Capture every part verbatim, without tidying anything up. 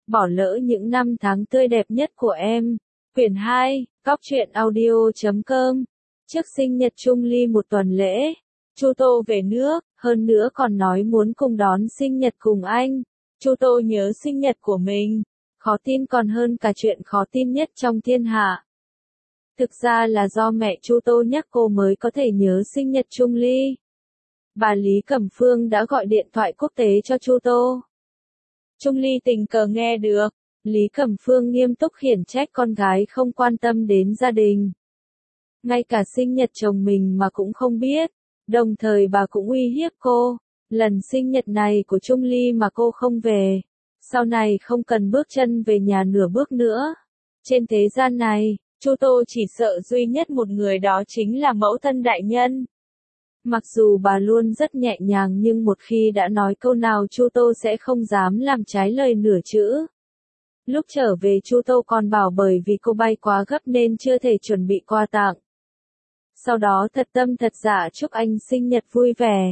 bỏ lỡ những năm tháng tươi đẹp nhất của em. Quyển hai, Cóc truyện audio chấm com. Trước sinh nhật Chung Ly một tuần lễ, Chu Tô về nước, hơn nữa còn nói muốn cùng đón sinh nhật cùng anh. Chu Tô nhớ sinh nhật của mình, khó tin còn hơn cả chuyện khó tin nhất trong thiên hạ. Thực ra là do mẹ Chu Tô nhắc cô mới có thể nhớ sinh nhật Chung Ly. Bà Lý Cẩm Phương đã gọi điện thoại quốc tế cho Chu Tô. Chung Ly tình cờ nghe được, Lý Cẩm Phương nghiêm túc khiển trách con gái không quan tâm đến gia đình. Ngay cả sinh nhật chồng mình mà cũng không biết, đồng thời bà cũng uy hiếp cô, lần sinh nhật này của Chung Ly mà cô không về, sau này không cần bước chân về nhà nửa bước nữa. Trên thế gian này, Chu Tô chỉ sợ duy nhất một người, đó chính là mẫu thân đại nhân. Mặc dù bà luôn rất nhẹ nhàng nhưng một khi đã nói câu nào Chu Tô sẽ không dám làm trái lời nửa chữ. Lúc trở về Chu Tô còn bảo bởi vì cô bay quá gấp nên chưa thể chuẩn bị quà tặng. Sau đó thật tâm thật dạ chúc anh sinh nhật vui vẻ.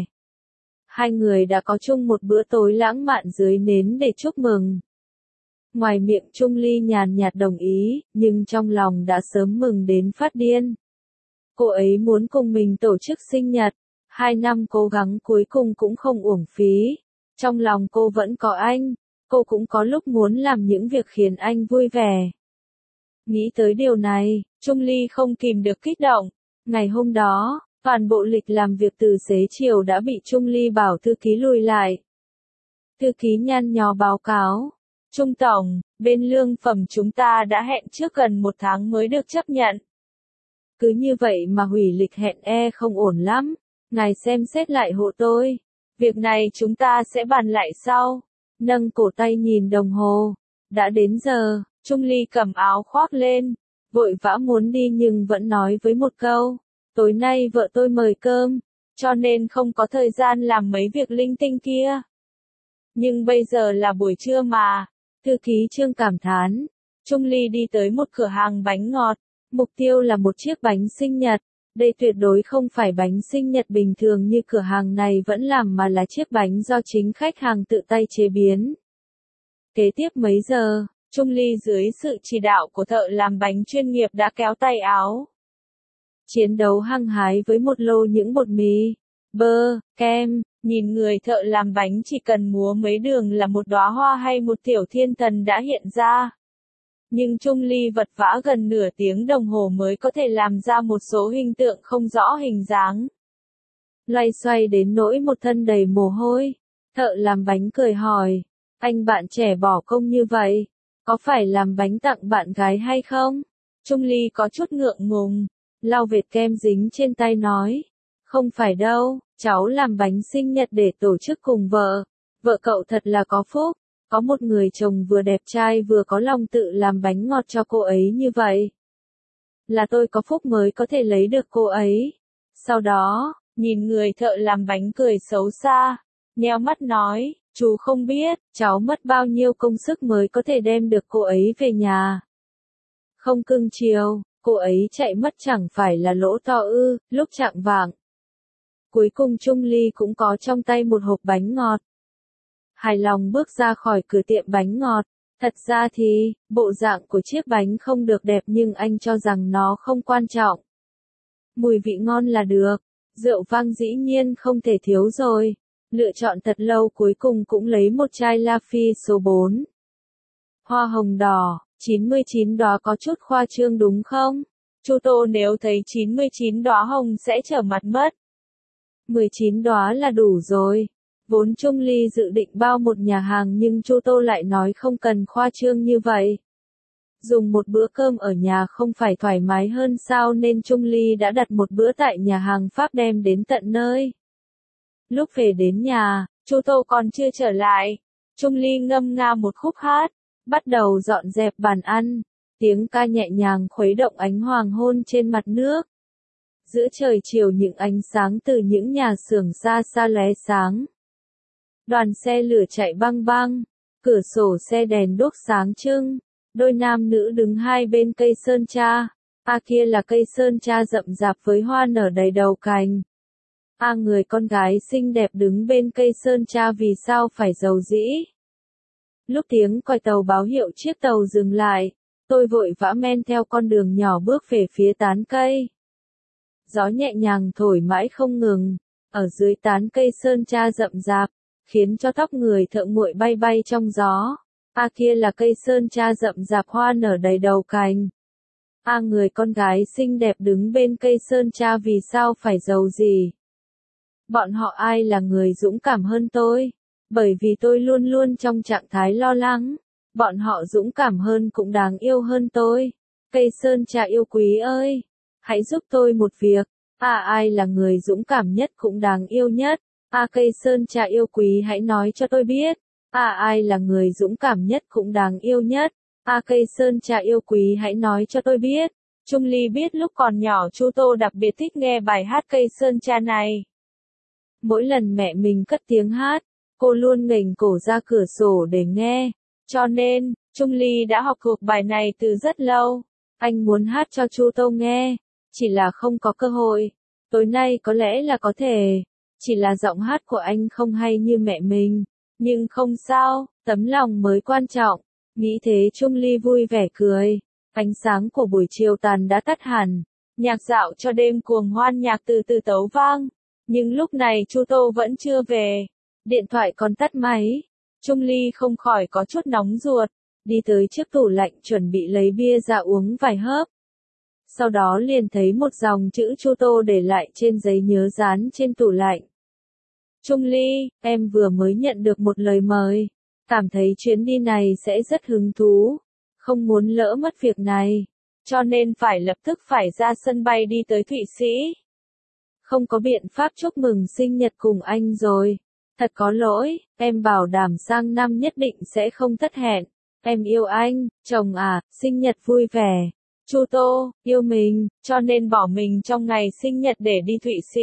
Hai người đã có chung một bữa tối lãng mạn dưới nến để chúc mừng. Ngoài miệng Chung Ly nhàn nhạt đồng ý, nhưng trong lòng đã sớm mừng đến phát điên. Cô ấy muốn cùng mình tổ chức sinh nhật, hai năm cố gắng cuối cùng cũng không uổng phí. Trong lòng cô vẫn có anh, cô cũng có lúc muốn làm những việc khiến anh vui vẻ. Nghĩ tới điều này, Chung Ly không kìm được kích động. Ngày hôm đó, toàn bộ lịch làm việc từ xế chiều đã bị Chung Ly bảo thư ký lùi lại. Thư ký nhăn nhó báo cáo. Trung Tổng, bên lương phẩm chúng ta đã hẹn trước gần một tháng mới được chấp nhận. Cứ như vậy mà hủy lịch hẹn e không ổn lắm. Ngài xem xét lại hộ tôi. Việc này chúng ta sẽ bàn lại sau. Nâng cổ tay nhìn đồng hồ. Đã đến giờ, Chung Ly cầm áo khoác lên. Vội vã muốn đi nhưng vẫn nói với một câu. Tối nay vợ tôi mời cơm, cho nên không có thời gian làm mấy việc linh tinh kia. Nhưng bây giờ là buổi trưa mà. Thư ký Trương cảm thán. Chung Ly đi tới một cửa hàng bánh ngọt. Mục tiêu là một chiếc bánh sinh nhật. Đây tuyệt đối không phải bánh sinh nhật bình thường như cửa hàng này vẫn làm mà là chiếc bánh do chính khách hàng tự tay chế biến. Kế tiếp mấy giờ, Chung Ly dưới sự chỉ đạo của thợ làm bánh chuyên nghiệp đã kéo tay áo. Chiến đấu hăng hái với một lô những bột mì, bơ, kem, nhìn người thợ làm bánh chỉ cần múa mấy đường là một đóa hoa hay một tiểu thiên thần đã hiện ra. Nhưng Chung Ly vật vã gần nửa tiếng đồng hồ mới có thể làm ra một số hình tượng không rõ hình dáng. Loay xoay đến nỗi một thân đầy mồ hôi, thợ làm bánh cười hỏi, anh bạn trẻ bỏ công như vậy, có phải làm bánh tặng bạn gái hay không? Chung Ly có chút ngượng ngùng, lau vệt kem dính trên tay nói, không phải đâu, cháu làm bánh sinh nhật để tổ chức cùng vợ, vợ cậu thật là có phúc. Có một người chồng vừa đẹp trai vừa có lòng tự làm bánh ngọt cho cô ấy như vậy. Là tôi có phúc mới có thể lấy được cô ấy. Sau đó, nhìn người thợ làm bánh cười xấu xa, nheo mắt nói, chú không biết, cháu mất bao nhiêu công sức mới có thể đem được cô ấy về nhà. Không cưng chiều, cô ấy chạy mất chẳng phải là lỗ to ư, lúc chạng vạng. Cuối cùng Chung Ly cũng có trong tay một hộp bánh ngọt. Hài lòng bước ra khỏi cửa tiệm bánh ngọt. Thật ra thì, bộ dạng của chiếc bánh không được đẹp nhưng anh cho rằng nó không quan trọng. Mùi vị ngon là được, rượu vang dĩ nhiên không thể thiếu rồi. Lựa chọn thật lâu cuối cùng cũng lấy một chai La Phi số bốn. Hoa hồng đỏ, chín mươi chín đóa có chút khoa trương đúng không? Chu Tô nếu thấy chín mươi chín đóa hồng sẽ trở mặt mất. mười chín đóa là đủ rồi. Vốn Chung Ly dự định bao một nhà hàng nhưng Chu Tô lại nói không cần khoa trương như vậy. Dùng một bữa cơm ở nhà không phải thoải mái hơn sao nên Chung Ly đã đặt một bữa tại nhà hàng Pháp đem đến tận nơi. Lúc về đến nhà, Chu Tô còn chưa trở lại. Chung Ly ngâm nga một khúc hát, bắt đầu dọn dẹp bàn ăn. Tiếng ca nhẹ nhàng khuấy động ánh hoàng hôn trên mặt nước. Giữa trời chiều những ánh sáng từ những nhà xưởng xa xa lóe sáng. Đoàn xe lửa chạy băng băng, cửa sổ xe đèn đuốc sáng trưng, đôi nam nữ đứng hai bên cây sơn tra, a kia là cây sơn tra rậm rạp với hoa nở đầy đầu cành. A người con gái xinh đẹp đứng bên cây sơn tra vì sao phải giàu dĩ. Lúc tiếng còi tàu báo hiệu chiếc tàu dừng lại, tôi vội vã men theo con đường nhỏ bước về phía tán cây. Gió nhẹ nhàng thổi mãi không ngừng, ở dưới tán cây sơn tra rậm rạp, khiến cho tóc người thợ nguội bay bay trong gió. À kia là cây sơn tra rậm rạp hoa nở đầy đầu cành. À người con gái xinh đẹp đứng bên cây sơn tra vì sao phải giàu gì? Bọn họ ai là người dũng cảm hơn tôi? Bởi vì tôi luôn luôn trong trạng thái lo lắng. Bọn họ dũng cảm hơn cũng đáng yêu hơn tôi. Cây sơn tra yêu quý ơi! Hãy giúp tôi một việc. À ai là người dũng cảm nhất cũng đáng yêu nhất? À cây sơn tra yêu quý hãy nói cho tôi biết. À ai là người dũng cảm nhất cũng đáng yêu nhất? À cây sơn tra yêu quý hãy nói cho tôi biết. Trung Ly biết lúc còn nhỏ Chu Tô đặc biệt thích nghe bài hát cây sơn tra này. Mỗi lần mẹ mình cất tiếng hát, cô luôn nghềnh cổ ra cửa sổ để nghe. Cho nên, Trung Ly đã học thuộc bài này từ rất lâu. Anh muốn hát cho Chu Tô nghe, chỉ là không có cơ hội. Tối nay có lẽ là có thể, chỉ là giọng hát của anh không hay như mẹ mình. Nhưng không sao, tấm lòng mới quan trọng. Nghĩ thế Trung Ly vui vẻ cười. Ánh sáng của buổi chiều tàn đã tắt hẳn. Nhạc dạo cho đêm cuồng hoan nhạc từ từ tấu vang. Nhưng lúc này Chu Tô vẫn chưa về. Điện thoại còn tắt máy. Trung Ly không khỏi có chút nóng ruột. Đi tới trước tủ lạnh chuẩn bị lấy bia ra uống vài hớp. Sau đó liền thấy một dòng chữ Chu Tô để lại trên giấy nhớ dán trên tủ lạnh. Trung Ly, em vừa mới nhận được một lời mời. Cảm thấy chuyến đi này sẽ rất hứng thú. Không muốn lỡ mất việc này. Cho nên phải lập tức phải ra sân bay đi tới Thụy Sĩ. Không có biện pháp chúc mừng sinh nhật cùng anh rồi. Thật có lỗi, em bảo đảm sang năm nhất định sẽ không thất hẹn. Em yêu anh, chồng à, sinh nhật vui vẻ. Chu Tô, yêu mình, cho nên bỏ mình trong ngày sinh nhật để đi Thụy Sĩ.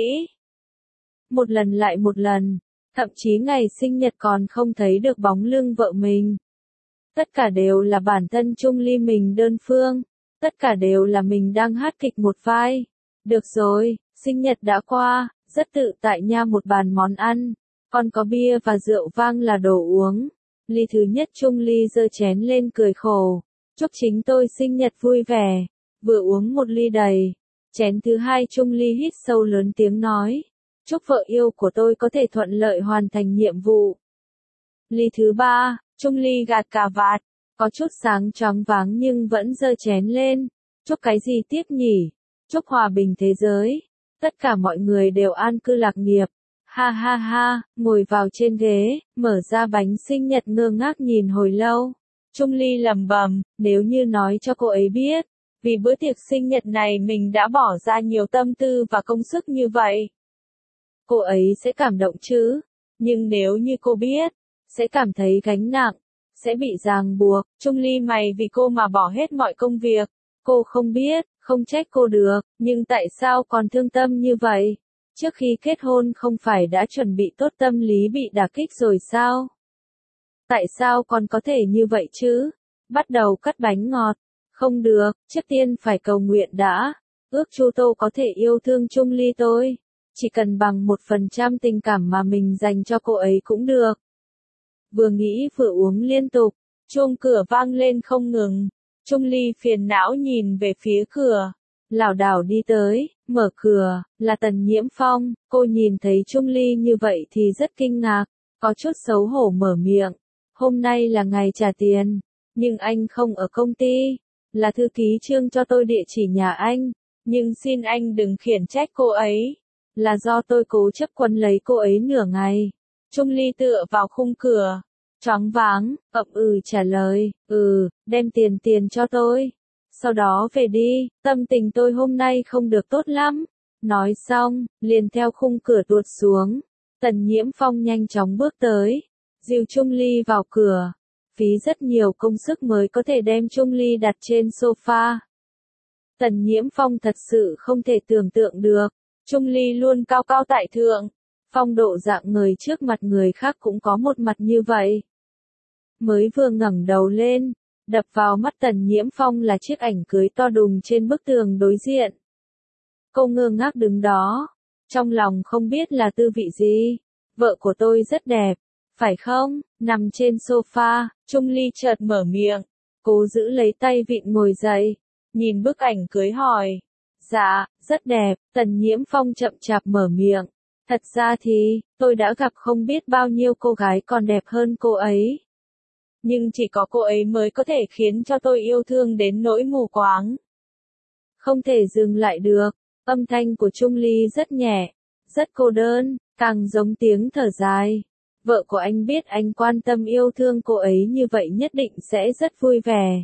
Một lần lại một lần, thậm chí ngày sinh nhật còn không thấy được bóng lưng vợ mình. Tất cả đều là bản thân Trung Ly mình đơn phương. Tất cả đều là mình đang hát kịch một vai. Được rồi, sinh nhật đã qua, rất tự tại nha, một bàn món ăn. Còn có bia và rượu vang là đồ uống. Ly thứ nhất Trung Ly giơ chén lên cười khổ. Chúc chính tôi sinh nhật vui vẻ. Vừa uống một ly đầy. Chén thứ hai Trung Ly hít sâu lớn tiếng nói. Chúc vợ yêu của tôi có thể thuận lợi hoàn thành nhiệm vụ. Ly thứ ba, Trung Ly gạt cà vạt. Có chút sáng choáng váng nhưng vẫn giơ chén lên. Chúc cái gì tiếp nhỉ? Chúc hòa bình thế giới. Tất cả mọi người đều an cư lạc nghiệp. Ha ha ha, ngồi vào trên ghế, mở ra bánh sinh nhật ngơ ngác nhìn hồi lâu. Trung Ly lẩm bẩm, nếu như nói cho cô ấy biết, vì bữa tiệc sinh nhật này mình đã bỏ ra nhiều tâm tư và công sức như vậy. Cô ấy sẽ cảm động chứ, nhưng nếu như cô biết, sẽ cảm thấy gánh nặng, sẽ bị ràng buộc. Trung Ly mày vì cô mà bỏ hết mọi công việc, cô không biết, không trách cô được, nhưng tại sao còn thương tâm như vậy? Trước khi kết hôn không phải đã chuẩn bị tốt tâm lý bị đả kích rồi sao? Tại sao còn có thể như vậy chứ? Bắt đầu cắt bánh ngọt. Không được, trước tiên phải cầu nguyện đã. Ước Chu Tô có thể yêu thương Trung Ly tôi. Chỉ cần bằng một phần trăm tình cảm mà mình dành cho cô ấy cũng được. Vừa nghĩ vừa uống liên tục. Chuông cửa vang lên không ngừng. Trung Ly phiền não nhìn về phía cửa. Lảo đảo đi tới, mở cửa, là Tần Nhiễm Phong. Cô nhìn thấy Trung Ly như vậy thì rất kinh ngạc. Có chút xấu hổ mở miệng. Hôm nay là ngày trả tiền. Nhưng anh không ở công ty. Là thư ký Trương cho tôi địa chỉ nhà anh. Nhưng xin anh đừng khiển trách cô ấy. Là do tôi cố chấp quấn lấy cô ấy nửa ngày. Trung Ly tựa vào khung cửa. Choáng váng, ậm ừ trả lời. Ừ, đem tiền tiền cho tôi. Sau đó về đi, tâm tình tôi hôm nay không được tốt lắm. Nói xong, liền theo khung cửa tuột xuống. Tần Nhiễm Phong nhanh chóng bước tới. Dìu Trung Ly vào cửa. Phí rất nhiều công sức mới có thể đem Trung Ly đặt trên sofa. Tần Nhiễm Phong thật sự không thể tưởng tượng được. Trung Ly luôn cao cao tại thượng. Phong độ dạng người trước mặt người khác cũng có một mặt như vậy. Mới vừa ngẩng đầu lên, đập vào mắt Tần Nhiễm Phong là chiếc ảnh cưới to đùng trên bức tường đối diện. Cô ngơ ngác đứng đó, trong lòng không biết là tư vị gì. Vợ của tôi rất đẹp, phải không? Nằm trên sofa, Trung Ly chợt mở miệng, cố giữ lấy tay vịn ngồi dậy, nhìn bức ảnh cưới hỏi. Dạ, rất đẹp, Tần Nhiễm Phong chậm chạp mở miệng. Thật ra thì, tôi đã gặp không biết bao nhiêu cô gái còn đẹp hơn cô ấy. Nhưng chỉ có cô ấy mới có thể khiến cho tôi yêu thương đến nỗi mù quáng. Không thể dừng lại được, âm thanh của Trung Ly rất nhẹ, rất cô đơn, càng giống tiếng thở dài. Vợ của anh biết anh quan tâm yêu thương cô ấy như vậy nhất định sẽ rất vui vẻ.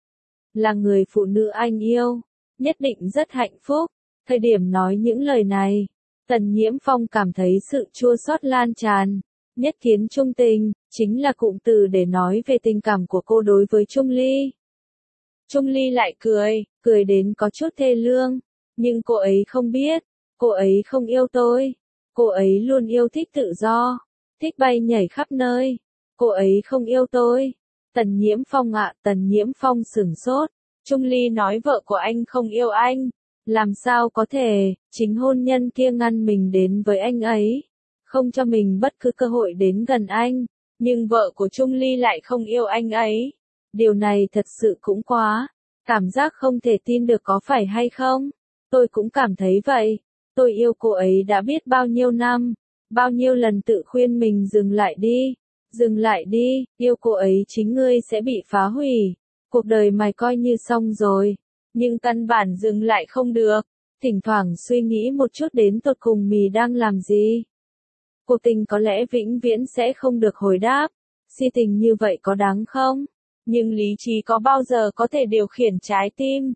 Là người phụ nữ anh yêu, nhất định rất hạnh phúc. Thời điểm nói những lời này, Tần Nhiễm Phong cảm thấy sự chua xót lan tràn. Nhất kiến trung tình, chính là cụm từ để nói về tình cảm của cô đối với Trung Ly. Trung Ly lại cười, cười đến có chút thê lương. Nhưng cô ấy không biết, cô ấy không yêu tôi. Cô ấy luôn yêu thích tự do, thích bay nhảy khắp nơi. Cô ấy không yêu tôi. Tần Nhiễm Phong ạ, Tần Nhiễm Phong sửng sốt. Trung Ly nói vợ của anh không yêu anh. Làm sao có thể, chính hôn nhân kia ngăn mình đến với anh ấy. Không cho mình bất cứ cơ hội đến gần anh. Nhưng vợ của Trung Ly lại không yêu anh ấy. Điều này thật sự cũng quá. Cảm giác không thể tin được có phải hay không? Tôi cũng cảm thấy vậy. Tôi yêu cô ấy đã biết bao nhiêu năm. Bao nhiêu lần tự khuyên mình dừng lại đi. Dừng lại đi, yêu cô ấy chính ngươi sẽ bị phá hủy. Cuộc đời mày coi như xong rồi. Nhưng căn bản dừng lại không được. Thỉnh thoảng suy nghĩ một chút đến tột cùng mì đang làm gì. Cuộc tình có lẽ vĩnh viễn sẽ không được hồi đáp. Si tình như vậy có đáng không? Nhưng lý trí có bao giờ có thể điều khiển trái tim?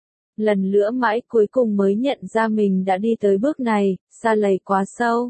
Lần nữa mãi cuối cùng mới nhận ra mình đã đi tới bước này, sa lầy quá sâu.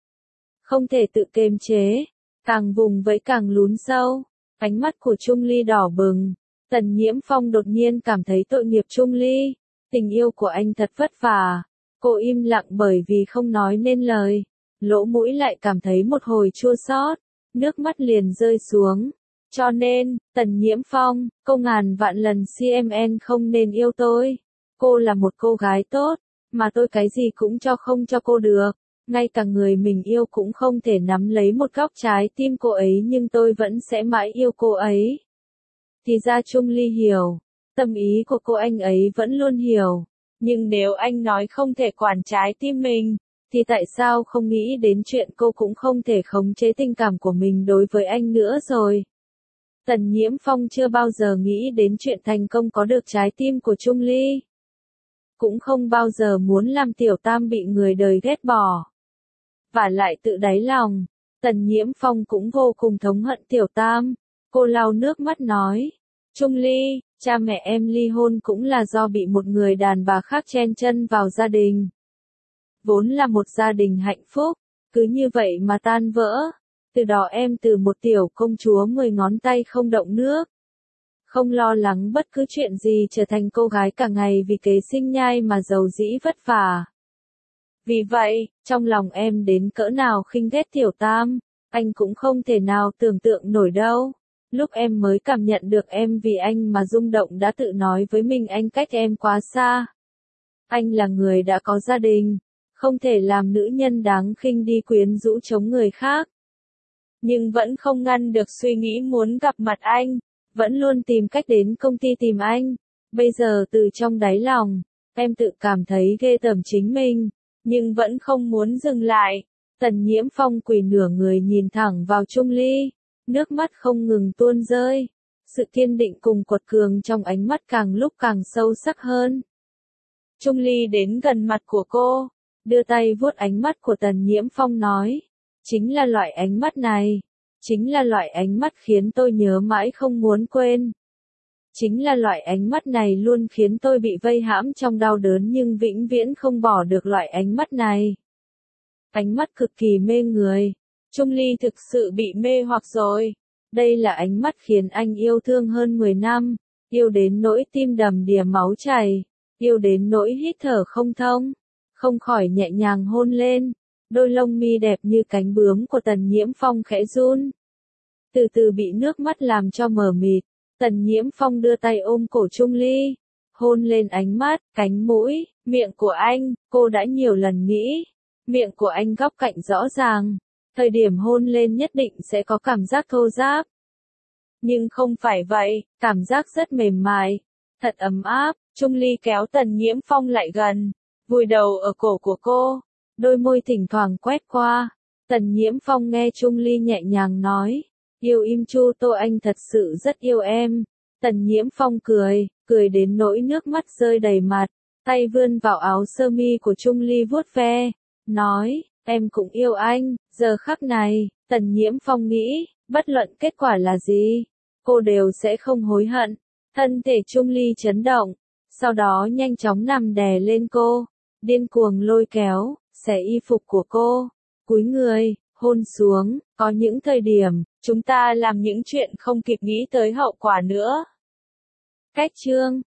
Không thể tự kiềm chế, càng vùng vẫy càng lún sâu. Ánh mắt của Trung Ly đỏ bừng. Tần Nhiễm Phong đột nhiên cảm thấy tội nghiệp Trung Ly. Tình yêu của anh thật vất vả. Cô im lặng bởi vì không nói nên lời. Lỗ mũi lại cảm thấy một hồi chua xót, nước mắt liền rơi xuống. Cho nên, Tần Nhiễm Phong, cô ngàn vạn lần xê em en không nên yêu tôi. Cô là một cô gái tốt, mà tôi cái gì cũng cho không cho cô được. Ngay cả người mình yêu cũng không thể nắm lấy một góc trái tim cô ấy nhưng tôi vẫn sẽ mãi yêu cô ấy. Thì ra Trung Ly hiểu, tâm ý của cô anh ấy vẫn luôn hiểu. Nhưng nếu anh nói không thể quản trái tim mình, thì tại sao không nghĩ đến chuyện cô cũng không thể khống chế tình cảm của mình đối với anh nữa rồi. Tần Nhiễm Phong chưa bao giờ nghĩ đến chuyện thành công có được trái tim của Trung Ly. Cũng không bao giờ muốn làm Tiểu Tam bị người đời ghét bỏ. Và lại tự đáy lòng, Tần Nhiễm Phong cũng vô cùng thống hận Tiểu Tam. Cô lau nước mắt nói, Trung Ly, cha mẹ em ly hôn cũng là do bị một người đàn bà khác chen chân vào gia đình. Vốn là một gia đình hạnh phúc, cứ như vậy mà tan vỡ. Từ đó em từ một tiểu công chúa mười ngón tay không động nước. Không lo lắng bất cứ chuyện gì trở thành cô gái cả ngày vì kế sinh nhai mà giàu dĩ vất vả. Vì vậy, trong lòng em đến cỡ nào khinh ghét Tiểu Tam, anh cũng không thể nào tưởng tượng nổi đâu. Lúc em mới cảm nhận được em vì anh mà rung động đã tự nói với mình anh cách em quá xa. Anh là người đã có gia đình, không thể làm nữ nhân đáng khinh đi quyến rũ chống người khác. Nhưng vẫn không ngăn được suy nghĩ muốn gặp mặt anh, vẫn luôn tìm cách đến công ty tìm anh. Bây giờ từ trong đáy lòng, em tự cảm thấy ghê tởm chính mình, nhưng vẫn không muốn dừng lại. Tần Nhiễm Phong quỳ nửa người nhìn thẳng vào Trung Ly, nước mắt không ngừng tuôn rơi. Sự kiên định cùng quật cường trong ánh mắt càng lúc càng sâu sắc hơn. Trung Ly đến gần mặt của cô, đưa tay vuốt ánh mắt của Tần Nhiễm Phong nói, chính là loại ánh mắt này, chính là loại ánh mắt khiến tôi nhớ mãi không muốn quên. Chính là loại ánh mắt này luôn khiến tôi bị vây hãm trong đau đớn nhưng vĩnh viễn không bỏ được loại ánh mắt này. Ánh mắt cực kỳ mê người. Trung Ly thực sự bị mê hoặc rồi. Đây là ánh mắt khiến anh yêu thương hơn mười năm, yêu đến nỗi tim đầm đìa máu chảy, yêu đến nỗi hít thở không thông, không khỏi nhẹ nhàng hôn lên. Đôi lông mi đẹp như cánh bướm của Tần Nhiễm Phong khẽ run. Từ từ bị nước mắt làm cho mờ mịt, Tần Nhiễm Phong đưa tay ôm cổ Trung Ly, hôn lên ánh mắt, cánh mũi, miệng của anh, cô đã nhiều lần nghĩ. Miệng của anh góc cạnh rõ ràng, Thời điểm hôn lên nhất định sẽ có cảm giác thô ráp. Nhưng không phải vậy, cảm giác rất mềm mại, thật ấm áp. Trung Ly kéo Tần Nhiễm Phong lại gần, vùi đầu ở cổ của cô, đôi môi thỉnh thoảng quét qua. Tần Nhiễm Phong nghe Trung Ly nhẹ nhàng nói, yêu Im Chu Tô anh thật sự rất yêu em. Tần Nhiễm Phong cười, cười đến nỗi nước mắt rơi đầy mặt, tay vươn vào áo sơ mi của Trung Ly vuốt ve, nói, em cũng yêu anh. Giờ khắc này, Tần Nhiễm Phong nghĩ, bất luận kết quả là gì, cô đều sẽ không hối hận. Thân thể Trung Ly chấn động, sau đó nhanh chóng nằm đè lên cô, điên cuồng lôi kéo, xẻ y phục của cô, cúi người, hôn xuống. Có những thời điểm, chúng ta làm những chuyện không kịp nghĩ tới hậu quả nữa. Cách chương